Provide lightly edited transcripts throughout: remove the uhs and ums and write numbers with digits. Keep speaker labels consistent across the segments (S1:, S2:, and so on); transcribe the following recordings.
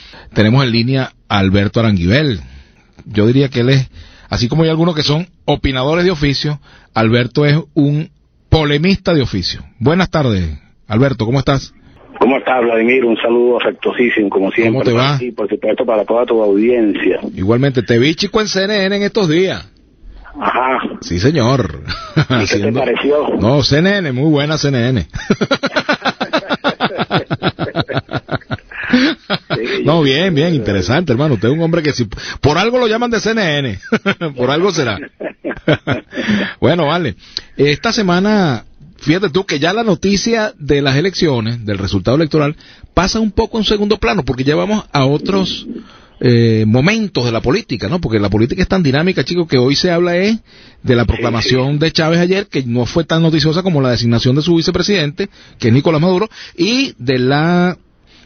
S1: Tenemos en línea a Alberto Aranguibel. Yo diría que él es, así como hay algunos que son opinadores de oficio, Alberto es un polemista de oficio. Buenas tardes, Alberto, ¿cómo estás?
S2: ¿Cómo estás, Vladimir? Un saludo afectuosísimo, como siempre.
S1: ¿Cómo te va?
S2: Y por supuesto para toda tu audiencia.
S1: Igualmente, te vi, chico, en CNN en estos días.
S2: Ajá.
S1: Sí, señor.
S2: ¿Y qué te pareció?
S1: No, CNN, muy buena CNN.
S2: Sí,
S1: no, bien, interesante, hermano. Usted es un hombre que si por algo lo llaman de CNN, por algo será. Bueno, vale. Esta semana, fíjate tú que ya la noticia de las elecciones, del resultado electoral, pasa un poco en segundo plano, porque ya vamos a otros momentos de la política, ¿no? Porque la política es tan dinámica, chicos, que hoy se habla de la proclamación de Chávez ayer, que no fue tan noticiosa como la designación de su vicepresidente, que es Nicolás Maduro, y de la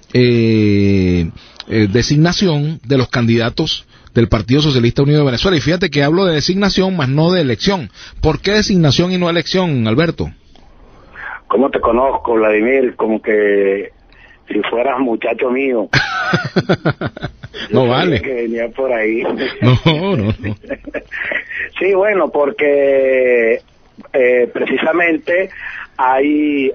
S1: designación de los candidatos del Partido Socialista Unido de Venezuela. Y fíjate que hablo de designación más no de elección. ¿Por qué designación y no elección, Alberto?
S2: ¿Cómo te conozco, Vladimir? Como que si fueras muchacho mío.
S1: No vale.
S2: Que venía por ahí.
S1: No.
S2: Sí, bueno, porque precisamente hay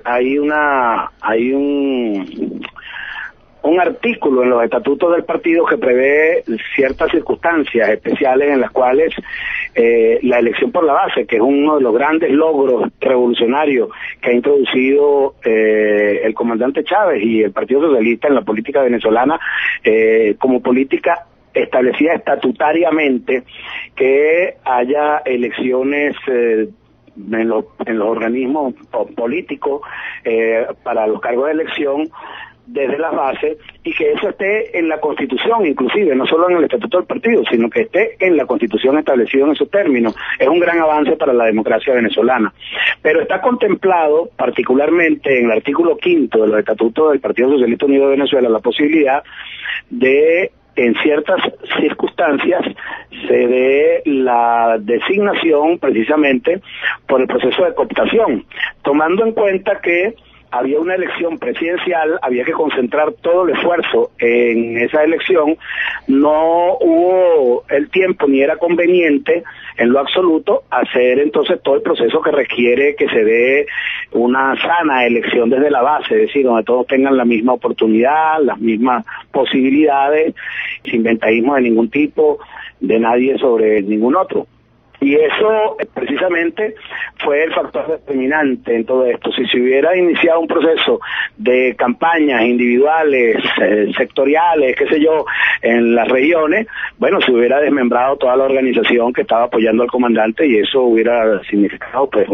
S2: un artículo en los estatutos del partido que prevé ciertas circunstancias especiales en las cuales la elección por la base, que es uno de los grandes logros revolucionarios que ha introducido el comandante Chávez y el Partido Socialista en la política venezolana, como política establecida estatutariamente, que haya elecciones en los organismos políticos para los cargos de elección desde las bases, y que eso esté en la Constitución, inclusive, no solo en el Estatuto del Partido, sino que esté en la Constitución establecido en esos términos. Es un gran avance para la democracia venezolana. Pero está contemplado, particularmente en el artículo 5 de los Estatutos del Partido Socialista Unido de Venezuela, la posibilidad de, en ciertas circunstancias, se dé la designación precisamente por el proceso de cooptación, tomando en cuenta que había una elección presidencial, había que concentrar todo el esfuerzo en esa elección, no hubo el tiempo ni era conveniente en lo absoluto hacer entonces todo el proceso que requiere que se dé una sana elección desde la base, es decir, donde todos tengan la misma oportunidad, las mismas posibilidades, sin ventajismo de ningún tipo, de nadie sobre ningún otro. Y eso precisamente fue el factor determinante en todo esto. Si se hubiera iniciado un proceso de campañas individuales, sectoriales, qué sé yo, en las regiones, bueno, se hubiera desmembrado toda la organización que estaba apoyando al comandante, y eso hubiera significado pues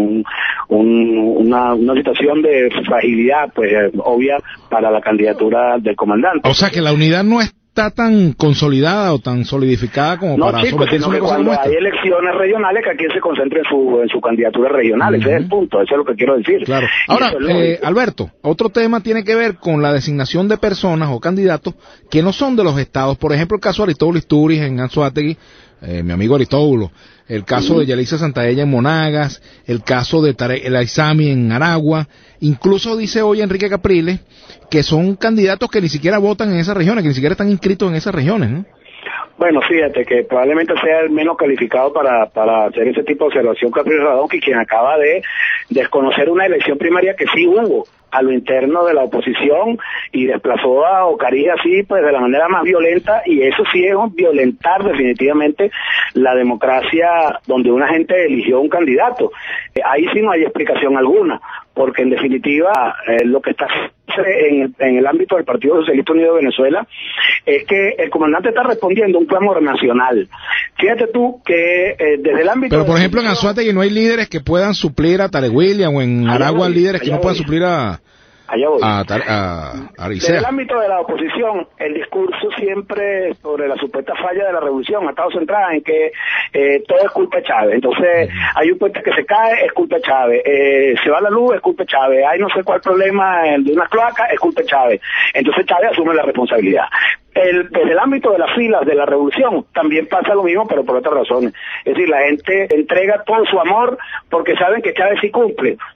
S2: una situación de fragilidad pues obvia para la candidatura del comandante.
S1: O sea que la unidad no está tan consolidada o tan solidificada como para someterse a una cosa como esta.
S2: Hay elecciones regionales, que aquí se concentre en su candidatura regional. Ese es el punto, eso es lo que quiero decir.
S1: Claro. Ahora, Alberto, otro tema tiene que ver con la designación de personas o candidatos que no son de los estados. Por ejemplo, el caso de Aristóbulo Isturiz en Anzoátegui, mi amigo Aristóbulo, el caso de Yalitza Santaella en Monagas, el caso de Tarek El Aizami en Aragua, incluso dice hoy Enrique Capriles que son candidatos que ni siquiera votan en esas regiones, que ni siquiera están inscritos en esas regiones, ¿no?
S2: Bueno, fíjate que probablemente sea el menos calificado para hacer ese tipo de observación Capriles Radonqui, quien acaba de desconocer una elección primaria que sí hubo a lo interno de la oposición y desplazó a Ocariz así pues de la manera más violenta, y eso sí es violentar definitivamente la democracia donde una gente eligió un candidato. Ahí sí no hay explicación alguna, porque en definitiva lo que está en el ámbito del Partido Socialista Unido de Venezuela es que el comandante está respondiendo a un clamor nacional. Fíjate tú que desde el ámbito...
S1: Pero por ejemplo en Anzoátegui no hay líderes que puedan suplir a Tarek William, o en Aragua líderes que no puedan suplir a
S2: Desde el ámbito de la oposición, el discurso siempre sobre la supuesta falla de la revolución ha estado centrada en que todo es culpa de Chávez. Entonces, hay un puente que se cae, es culpa de Chávez. Se va la luz, es culpa de Chávez. Hay no sé cuál problema de una cloaca, es culpa de Chávez. Entonces, Chávez asume la responsabilidad. Desde el ámbito de las filas de la revolución también pasa lo mismo, pero por otras razones. Es decir, la gente entrega todo su amor porque saben que Chávez sí cumple,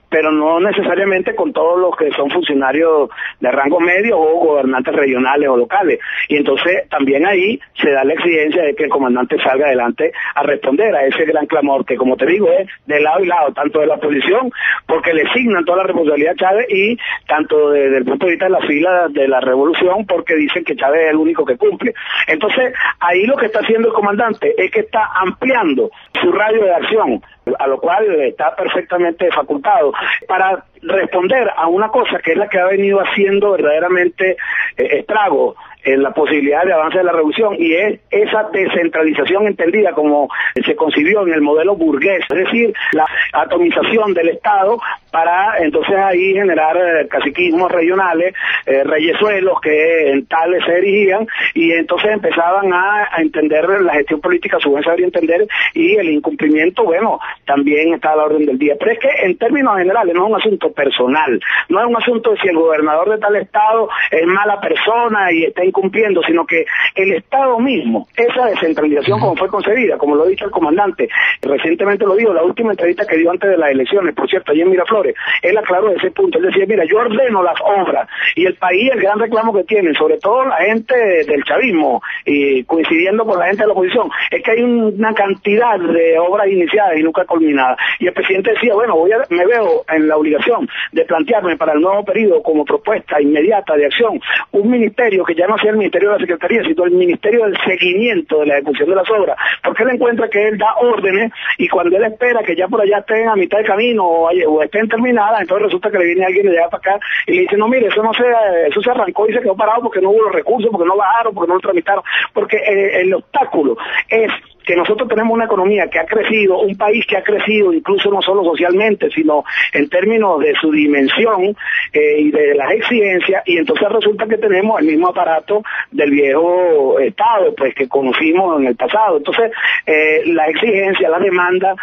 S2: pero no necesariamente con todos los que son funcionarios de rango medio o gobernantes regionales o locales. Y entonces también ahí se da la exigencia de que el comandante salga adelante a responder a ese gran clamor que, como te digo, es de lado y lado, tanto de la oposición, porque le asignan toda la responsabilidad a Chávez, y tanto desde el punto de vista de la fila de la revolución, porque dicen que Chávez es el único que cumple. Entonces, ahí lo que está haciendo el comandante es que está ampliando su radio de acción, a lo cual está perfectamente facultado para responder a una cosa que es la que ha venido haciendo verdaderamente estrago en la posibilidad de avance de la revolución, y es esa descentralización entendida como se concibió en el modelo burgués, es decir, la atomización del Estado para entonces ahí generar caciquismos regionales, reyesuelos que en tales se erigían, y entonces empezaban a entender la gestión política, a su vez saber entender, y el incumplimiento, bueno, también está a la orden del día. Pero es que en términos generales no es un asunto personal, no es un asunto de si el gobernador de tal estado es mala persona y está incumpliendo, sino que el Estado mismo, esa descentralización como fue concebida, como lo ha dicho el comandante, recientemente lo dijo, la última entrevista que dio antes de las elecciones, por cierto, allí en Miraflores, él aclaró ese punto, él decía, mira, yo ordeno las obras, y el país, el gran reclamo que tiene, sobre todo la gente del chavismo, y coincidiendo con la gente de la oposición, es que hay una cantidad de obras iniciadas y nunca culminadas, y el presidente decía, bueno, me veo en la obligación de plantearme para el nuevo periodo como propuesta inmediata de acción, un ministerio que ya no sea el ministerio de la Secretaría, sino el ministerio del seguimiento de la ejecución de las obras, porque él encuentra que él da órdenes, y cuando él espera que ya por allá estén a mitad de camino o estén terminadas, entonces resulta que le viene alguien de allá para acá y le dice, no, mire, eso se arrancó y se quedó parado porque no hubo los recursos, porque no bajaron, porque no lo tramitaron, porque el obstáculo es que nosotros tenemos una economía que ha crecido, un país que ha crecido incluso no solo socialmente, sino en términos de su dimensión y de las exigencias, y entonces resulta que tenemos el mismo aparato del viejo Estado, pues que conocimos en el pasado. Entonces, las exigencias, las demandas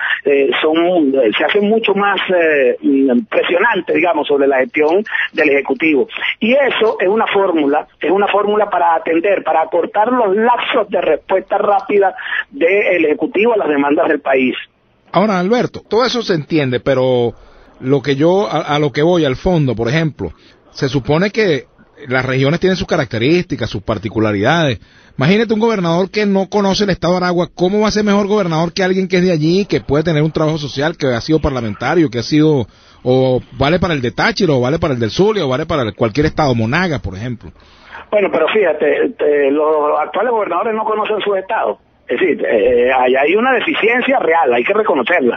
S2: se hacen mucho más presionantes, digamos, sobre la gestión del Ejecutivo. Y eso es una fórmula para atender, para acortar los lapsos de respuesta rápida del Ejecutivo a las demandas del país.
S1: Ahora, Alberto, todo eso se entiende, pero lo que yo, a lo que voy, al fondo, por ejemplo, se supone que las regiones tienen sus características, sus particularidades. Imagínate un gobernador que no conoce el estado de Aragua, ¿cómo va a ser mejor gobernador que alguien que es de allí, que puede tener un trabajo social, que ha sido parlamentario, que ha sido, o vale para el de Táchira, o vale para el del Zulia, o vale para cualquier estado, Monagas, por ejemplo?
S2: Bueno, pero fíjate, los actuales gobernadores no conocen sus estados. Es decir, hay una deficiencia real, hay que reconocerla,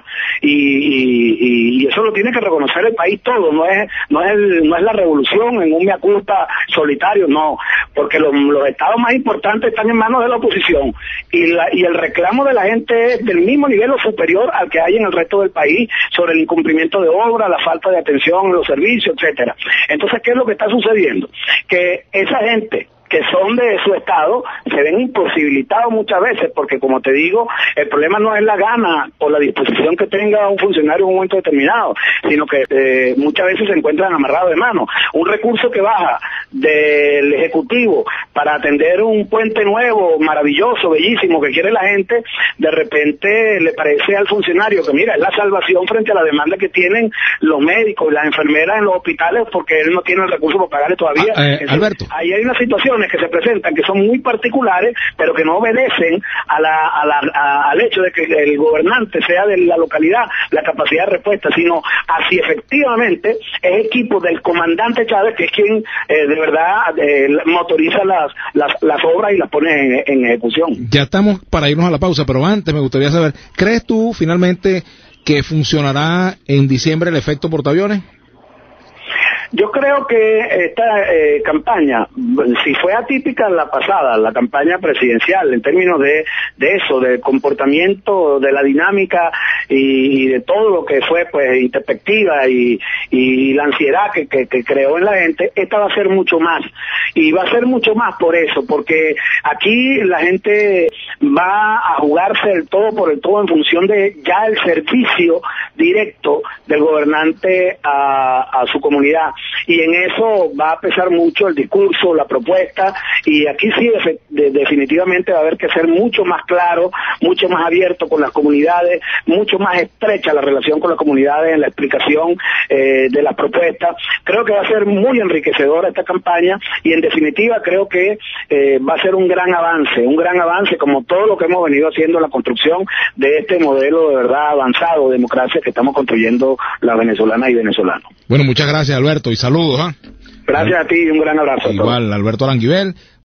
S2: y eso lo tiene que reconocer el país todo, no es la revolución en un mea culpa solitario, no, porque los estados más importantes están en manos de la oposición, y el reclamo de la gente es del mismo nivel o superior al que hay en el resto del país sobre el incumplimiento de obra, la falta de atención en los servicios, etcétera. Entonces, ¿qué es lo que está sucediendo? Que esa gente que son de su estado se ven imposibilitados muchas veces, porque como te digo, el problema no es la gana o la disposición que tenga un funcionario en un momento determinado, sino que muchas veces se encuentran amarrados de mano. Un recurso que baja del Ejecutivo para atender un puente nuevo, maravilloso, bellísimo, que quiere la gente, de repente le parece al funcionario que mira, es la salvación frente a la demanda que tienen los médicos y las enfermeras en los hospitales, porque él no tiene el recurso para pagarle todavía.
S1: Alberto,
S2: ahí hay una situación que se presentan que son muy particulares, pero que no obedecen al hecho de que el gobernante sea de la localidad, la capacidad de respuesta, sino a si efectivamente es equipo del comandante Chávez, que es quien de verdad motoriza las obras y las pone en ejecución.
S1: Ya estamos para irnos a la pausa, pero antes me gustaría saber, ¿crees tú finalmente que funcionará en diciembre el efecto portaaviones?
S2: Yo creo que esta campaña, si fue atípica la pasada, la campaña presidencial, en términos de eso, del comportamiento, de la dinámica y de todo lo que fue pues introspectiva y la ansiedad que creó en la gente, esta va a ser mucho más. Y va a ser mucho más por eso, porque aquí la gente va a jugarse el todo por el todo en función de ya el servicio directo del gobernante a su comunidad. y en eso va a pesar mucho el discurso, la propuesta, y aquí sí definitivamente va a haber que ser mucho más claro, mucho más abierto con las comunidades, mucho más estrecha la relación con las comunidades en la explicación de las propuestas. Creo que va a ser muy enriquecedora esta campaña, y en definitiva creo que va a ser un gran avance como todo lo que hemos venido haciendo en la construcción de este modelo de verdad avanzado de democracia que estamos construyendo las venezolanas y venezolanos.
S1: Bueno, muchas gracias, Alberto, y saludos.
S2: Gracias a ti y un gran abrazo.
S1: Igual, Alberto Aranguibel.